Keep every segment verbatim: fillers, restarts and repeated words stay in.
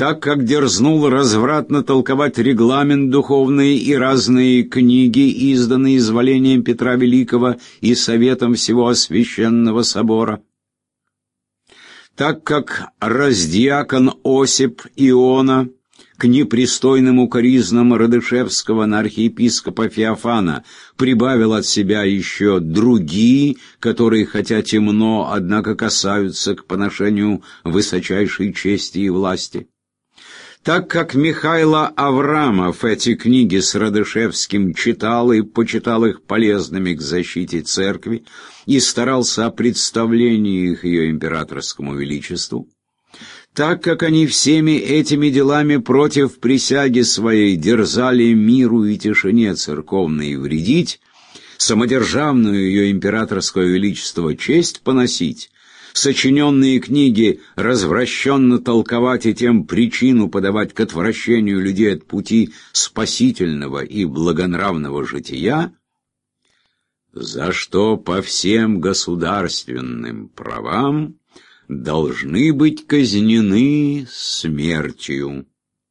так как дерзнул развратно толковать регламент духовный и разные книги, изданные изволением Петра Великого и Советом всего Священного Собора, так как раздьякон Осип Иона к непристойным укоризнам Радышевского на архиепископа Феофана прибавил от себя еще другие, которые, хотя темно, однако касаются к поношению высочайшей чести и власти. Так как Михайло Аврамов эти книги с Радышевским читал и почитал их полезными к защите церкви и старался о представлении их ее императорскому величеству, так как они всеми этими делами против присяги своей дерзали миру и тишине церковной вредить, самодержавную ее императорское величество честь поносить, сочиненные книги развращенно толковать и тем причину подавать к отвращению людей от пути спасительного и благонравного жития, за что по всем государственным правам должны быть казнены смертью.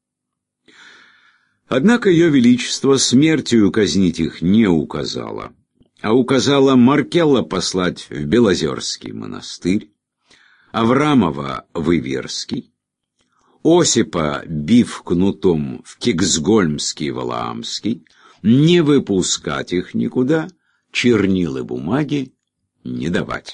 Однако ее величество смертью казнить их не указало, а указала Маркелла послать в Белозерский монастырь, Аврамова в Иверский, Осипа, бив кнутом, в Киксгольмский Валаамский, не выпускать их никуда, чернил и бумаги не давать.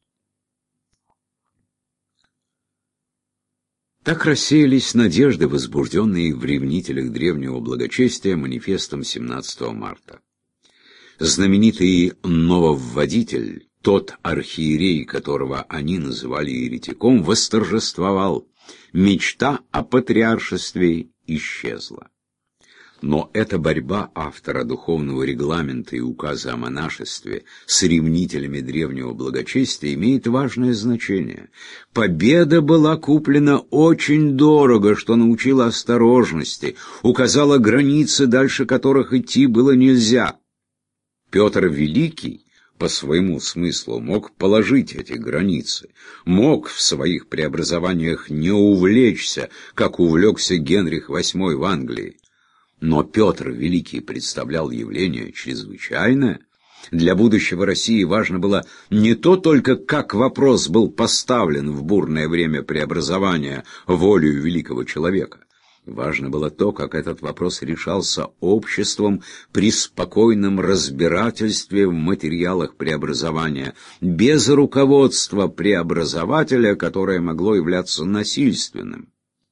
Так рассеялись надежды, возбужденные в ревнителях древнего благочестия манифестом семнадцатого марта. Знаменитый нововводитель, тот архиерей, которого они называли еретиком, восторжествовал. Мечта о патриаршестве исчезла. Но эта борьба автора духовного регламента и указа о монашестве с ревнителями древнего благочестия имеет важное значение. Победа была куплена очень дорого, что научила осторожности, указала границы, дальше которых идти было нельзя. Петр Великий по своему смыслу мог положить эти границы, мог в своих преобразованиях не увлечься, как увлекся Генрих восьмой в Англии. Но Петр Великий представлял явление чрезвычайное. Для будущего России важно было не то только, как вопрос был поставлен в бурное время преобразования волею великого человека. Важно было то, как этот вопрос решался обществом при спокойном разбирательстве в материалах преобразования, без руководства преобразователя, которое могло являться насильственным.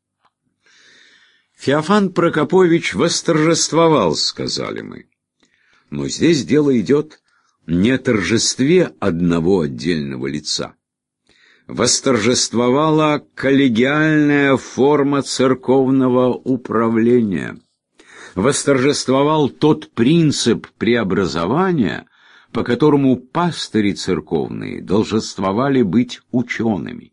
Феофан Прокопович восторжествовал, сказали мы. Но здесь дело идет не о торжестве одного отдельного лица. Восторжествовала коллегиальная форма церковного управления. Восторжествовал тот принцип преобразования, по которому пастыри церковные долженствовали быть учеными.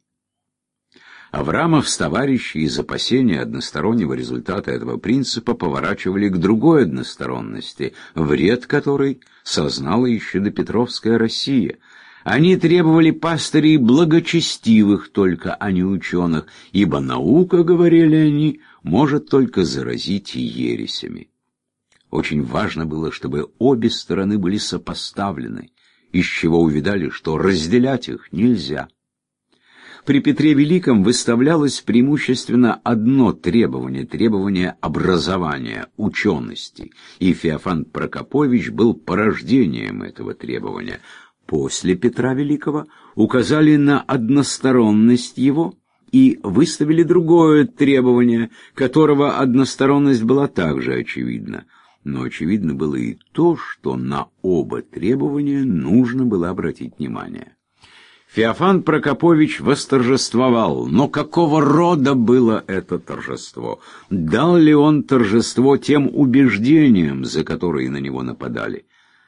Аврамов с товарищи из опасения одностороннего результата этого принципа поворачивали к другой односторонности, вред которой сознала еще допетровская Россия. Они требовали пастырей благочестивых только, а не ученых, ибо наука, говорили они, может только заразить ересями. Очень важно было, чтобы обе стороны были сопоставлены, из чего увидали, что разделять их нельзя. При Петре Великом выставлялось преимущественно одно требование – требование образования, учености, и Феофан Прокопович был порождением этого требования. После Петра Великого указали на односторонность его и выставили другое требование, которого односторонность была также очевидна. Но очевидно было и то, что на оба требования нужно было обратить внимание. Феофан Прокопович восторжествовал, но какого рода было это торжество? Дал ли он торжество тем убеждениям, за которые на него нападали?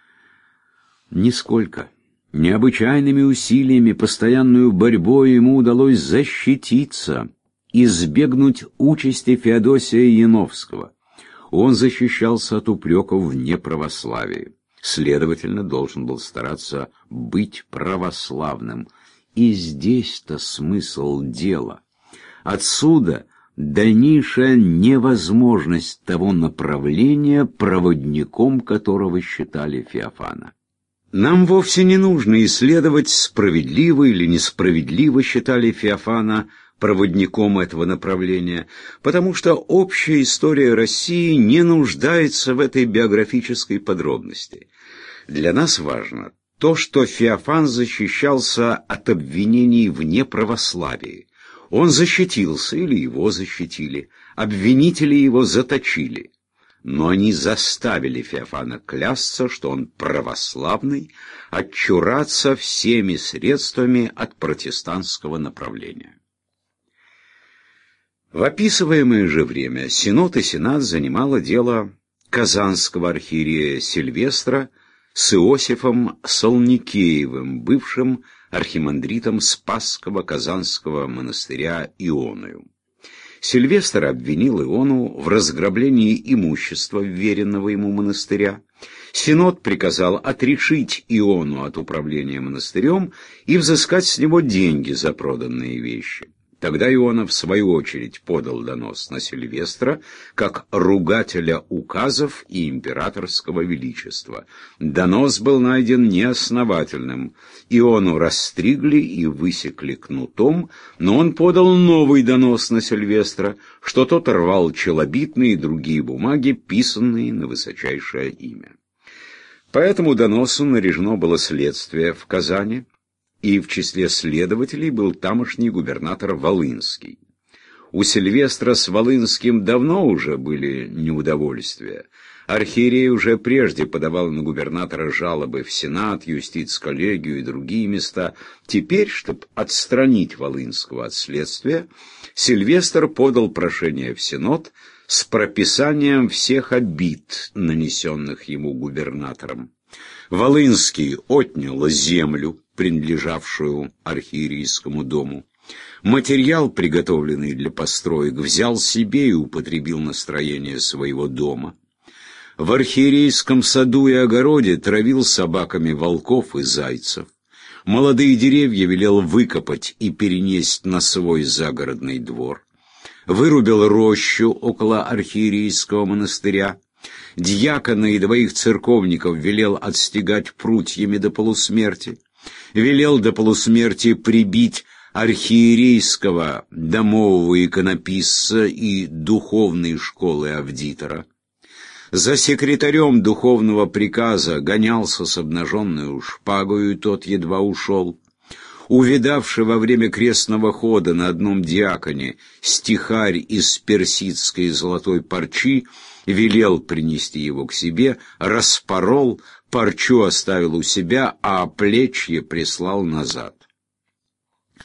Нисколько. Необычайными усилиями, постоянную борьбой ему удалось защититься, избегнуть участи Феодосия Яновского. Он защищался от упреков в неправославии. Следовательно, должен был стараться быть православным. И здесь-то смысл дела. Отсюда дальнейшая невозможность того направления, проводником которого считали Феофана. Нам вовсе не нужно исследовать, справедливо или несправедливо считали Феофана проводником этого направления, потому что общая история России не нуждается в этой биографической подробности. Для нас важно то, что Феофан защищался от обвинений в неправославии. Он защитился, или его защитили, обвинители его заточили. Но они заставили Феофана клясться, что он православный, отчураться всеми средствами от протестантского направления. В описываемое же время Синод и Сенат занимало дело казанского архиерея Сильвестра с Иосифом Солникеевым, бывшим архимандритом Спасского Казанского монастыря Ионою. Сильвестр обвинил Иону в разграблении имущества вверенного ему монастыря. Синод приказал отрешить Иону от управления монастырем и взыскать с него деньги за проданные вещи. Тогда Иона, в свою очередь, подал донос на Сильвестра как ругателя указов и императорского величества. Донос был найден неосновательным. Иону расстригли и высекли кнутом, но он подал новый донос на Сильвестра, что тот рвал челобитные и другие бумаги, писанные на высочайшее имя. По этому доносу наряжено было следствие в Казани, и в числе следователей был тамошний губернатор Волынский. У Сильвестра с Волынским давно уже были неудовольствия. Архиерей уже прежде подавал на губернатора жалобы в Сенат, юстиц-коллегию и другие места. Теперь, чтобы отстранить Волынского от следствия, Сильвестр подал прошение в Сенат с прописанием всех обид, нанесенных ему губернатором. Волынский отнял землю, принадлежавшую архиерейскому дому. Материал, приготовленный для построек, взял себе и употребил на строение своего дома. В архиерейском саду и огороде травил собаками волков и зайцев. Молодые деревья велел выкопать и перенести на свой загородный двор. Вырубил рощу около архиерейского монастыря. Дьякона и двоих церковников велел отстегать прутьями до полусмерти. Велел до полусмерти прибить архиерейского домового иконописца и духовной школы авдитора. За секретарем духовного приказа гонялся с обнаженной шпагою, и тот едва ушел. Увидавший во время крестного хода на одном диаконе стихарь из персидской золотой парчи, велел принести его к себе, распорол, парчу оставил у себя, а плечье прислал назад.